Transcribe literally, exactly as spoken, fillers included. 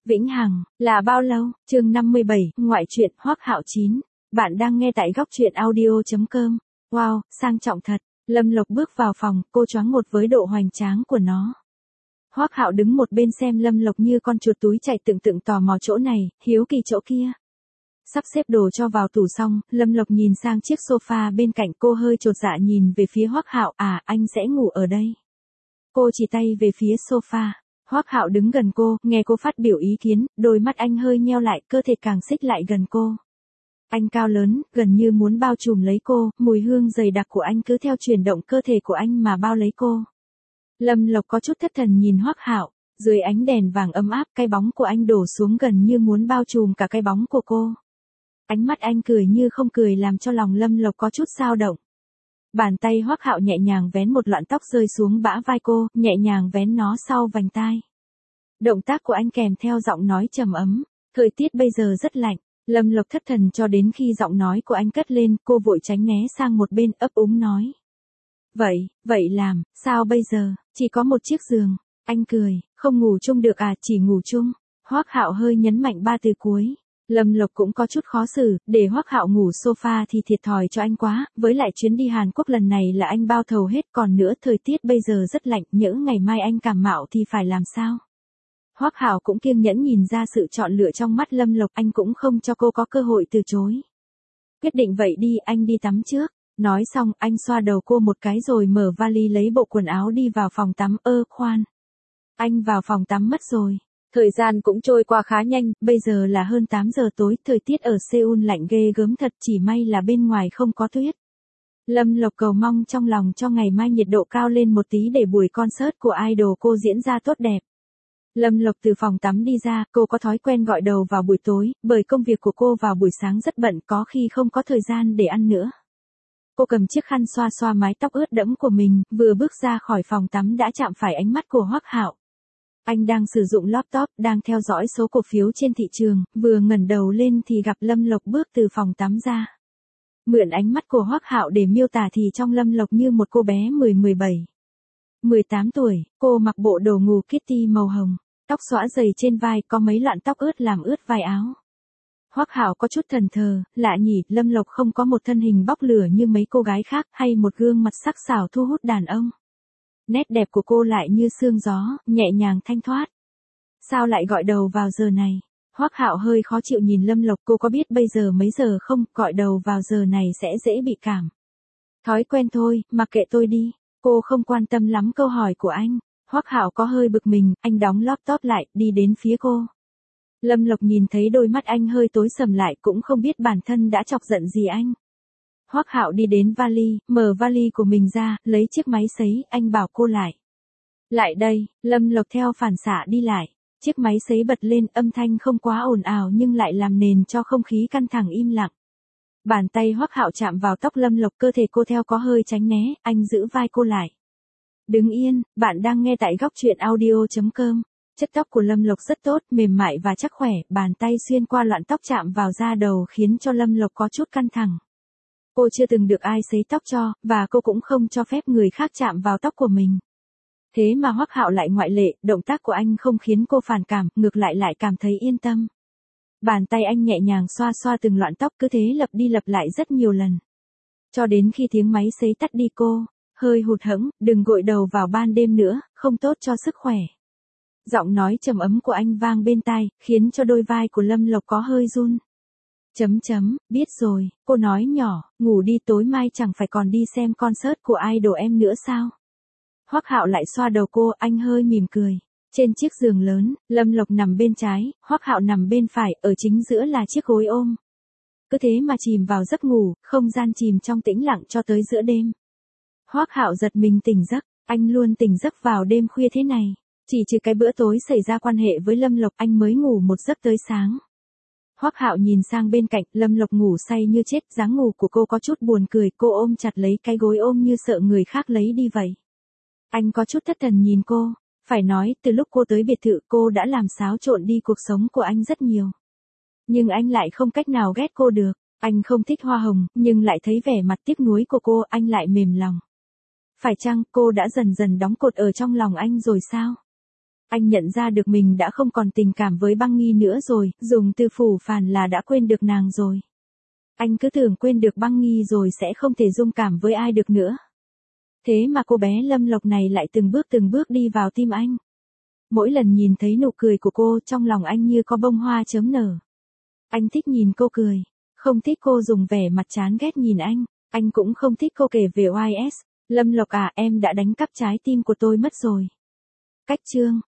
Vĩnh hằng, là bao lâu? Chương năm mươi bảy, ngoại truyện, Hoắc Hạo chín. Bạn đang nghe tại góc truyện audio chấm com. Wow, sang trọng thật. Lâm Lộc bước vào phòng, cô choáng ngợp với độ hoành tráng của nó. Hoắc Hạo đứng một bên xem Lâm Lộc như con chuột túi chạy tượng tượng tò mò chỗ này, hiếu kỳ chỗ kia. Sắp xếp đồ cho vào tủ xong, Lâm Lộc nhìn sang chiếc sofa bên cạnh, cô hơi chột dạ nhìn về phía Hoắc Hạo, à, anh sẽ ngủ ở đây. Cô chỉ tay về phía sofa. Hoắc Hạo đứng gần cô, nghe cô phát biểu ý kiến, đôi mắt anh hơi nheo lại, cơ thể càng xích lại gần cô. Anh cao lớn, gần như muốn bao trùm lấy cô, mùi hương dày đặc của anh cứ theo chuyển động cơ thể của anh mà bao lấy cô. Lâm Lộc có chút thất thần nhìn Hoắc Hạo, dưới ánh đèn vàng ấm áp, cái bóng của anh đổ xuống gần như muốn bao trùm cả cái bóng của cô. Ánh mắt anh cười như không cười làm cho lòng Lâm Lộc có chút dao động. Bàn tay Hoắc Hạo nhẹ nhàng vén một lọn tóc rơi xuống bả vai cô, nhẹ nhàng vén nó sau vành tai. Động tác của anh kèm theo giọng nói trầm ấm, thời tiết bây giờ rất lạnh. Lâm Lộc thất thần cho đến khi giọng nói của anh cất lên, cô vội tránh né sang một bên, ấp úng nói. Vậy, vậy làm, sao bây giờ, chỉ có một chiếc giường. Anh cười, không ngủ chung được à, chỉ ngủ chung. Hoắc Hạo hơi nhấn mạnh ba từ cuối. Lâm Lộc cũng có chút khó xử, để Hoắc Hạo ngủ sofa thì thiệt thòi cho anh quá, với lại chuyến đi Hàn Quốc lần này là anh bao thầu hết, còn nữa thời tiết bây giờ rất lạnh, nhỡ ngày mai anh cảm mạo thì phải làm sao? Hoắc Hạo cũng kiêng nhẫn nhìn ra sự chọn lựa trong mắt Lâm Lộc, anh cũng không cho cô có cơ hội từ chối. Quyết định vậy đi, anh đi tắm trước. Nói xong, anh xoa đầu cô một cái rồi mở vali lấy bộ quần áo đi vào phòng tắm, ơ, khoan. Anh vào phòng tắm mất rồi. Thời gian cũng trôi qua khá nhanh, bây giờ là hơn tám giờ tối, thời tiết ở Seoul lạnh ghê gớm thật, chỉ may là bên ngoài không có tuyết. Lâm Lộc cầu mong trong lòng cho ngày mai nhiệt độ cao lên một tí để buổi concert của idol cô diễn ra tốt đẹp. Lâm Lộc từ phòng tắm đi ra, cô có thói quen gọi đầu vào buổi tối, bởi công việc của cô vào buổi sáng rất bận, có khi không có thời gian để ăn nữa. Cô cầm chiếc khăn xoa xoa mái tóc ướt đẫm của mình, vừa bước ra khỏi phòng tắm đã chạm phải ánh mắt của Hoắc Hạo. Anh đang sử dụng laptop, đang theo dõi số cổ phiếu trên thị trường, vừa ngẩng đầu lên thì gặp Lâm Lộc bước từ phòng tắm ra. Mượn ánh mắt của Hoắc Hạo để miêu tả thì trong Lâm Lộc như một cô bé mười mười bảy, mười tám tuổi, cô mặc bộ đồ ngủ Kitty màu hồng, tóc xõa dày trên vai, có mấy lọn tóc ướt làm ướt vai áo. Hoắc Hạo có chút thẫn thờ, lạ nhỉ, Lâm Lộc không có một thân hình bốc lửa như mấy cô gái khác, hay một gương mặt sắc sảo thu hút đàn ông. Nét đẹp của cô lại như sương gió, nhẹ nhàng thanh thoát. Sao lại gọi đầu vào giờ này? Hoắc Hạo hơi khó chịu nhìn Lâm Lộc, cô có biết bây giờ mấy giờ không, gọi đầu vào giờ này sẽ dễ bị cảm. Thói quen thôi, mặc kệ tôi đi. Cô không quan tâm lắm câu hỏi của anh. Hoắc Hạo có hơi bực mình, anh đóng laptop lại, đi đến phía cô. Lâm Lộc nhìn thấy đôi mắt anh hơi tối sầm lại, cũng không biết bản thân đã chọc giận gì anh. Hoắc Hạo đi đến vali, mở vali của mình ra, lấy chiếc máy sấy, anh bảo cô lại. Lại đây, Lâm Lộc theo phản xạ đi lại. Chiếc máy sấy bật lên, âm thanh không quá ồn ào nhưng lại làm nền cho không khí căng thẳng im lặng. Bàn tay Hoắc Hạo chạm vào tóc Lâm Lộc, cơ thể cô theo có hơi tránh né, anh giữ vai cô lại. Đứng yên, bạn đang nghe tại góc truyện audio chấm com. Chất tóc của Lâm Lộc rất tốt, mềm mại và chắc khỏe, bàn tay xuyên qua lọn tóc chạm vào da đầu khiến cho Lâm Lộc có chút căng thẳng. Cô chưa từng được ai sấy tóc cho, và cô cũng không cho phép người khác chạm vào tóc của mình. Thế mà Hoắc Hạo lại ngoại lệ, động tác của anh không khiến cô phản cảm, ngược lại lại cảm thấy yên tâm. Bàn tay anh nhẹ nhàng xoa xoa từng lọn tóc, cứ thế lặp đi lặp lại rất nhiều lần. Cho đến khi tiếng máy sấy tắt đi cô, hơi hụt hẫng, đừng gội đầu vào ban đêm nữa, không tốt cho sức khỏe. Giọng nói trầm ấm của anh vang bên tai, khiến cho đôi vai của Lâm Lộc có hơi run. Chấm chấm, biết rồi, cô nói nhỏ, ngủ đi, tối mai chẳng phải còn đi xem concert của idol em nữa sao? Hoắc Hạo lại xoa đầu cô, anh hơi mỉm cười. Trên chiếc giường lớn, Lâm Lộc nằm bên trái, Hoắc Hạo nằm bên phải, ở chính giữa là chiếc gối ôm. Cứ thế mà chìm vào giấc ngủ, không gian chìm trong tĩnh lặng cho tới giữa đêm. Hoắc Hạo giật mình tỉnh giấc, anh luôn tỉnh giấc vào đêm khuya thế này. Chỉ trừ cái bữa tối xảy ra quan hệ với Lâm Lộc, anh mới ngủ một giấc tới sáng. Hoắc Hạo nhìn sang bên cạnh, Lâm Lộc ngủ say như chết, dáng ngủ của cô có chút buồn cười, cô ôm chặt lấy cái gối ôm như sợ người khác lấy đi vậy. Anh có chút thất thần nhìn cô, phải nói, từ lúc cô tới biệt thự cô đã làm xáo trộn đi cuộc sống của anh rất nhiều. Nhưng anh lại không cách nào ghét cô được, anh không thích hoa hồng, nhưng lại thấy vẻ mặt tiếc nuối của cô, anh lại mềm lòng. Phải chăng cô đã dần dần đóng cột ở trong lòng anh rồi sao? Anh nhận ra được mình đã không còn tình cảm với Băng Nghi nữa rồi, dùng từ phủ phàn là đã quên được nàng rồi. Anh cứ tưởng quên được Băng Nghi rồi sẽ không thể dung cảm với ai được nữa. Thế mà cô bé Lâm Lộc này lại từng bước từng bước đi vào tim anh. Mỗi lần nhìn thấy nụ cười của cô, trong lòng anh như có bông hoa chớm nở. Anh thích nhìn cô cười, không thích cô dùng vẻ mặt chán ghét nhìn anh. Anh cũng không thích cô kể về o i ét. Lâm Lộc à, em đã đánh cắp trái tim của tôi mất rồi. Cách chương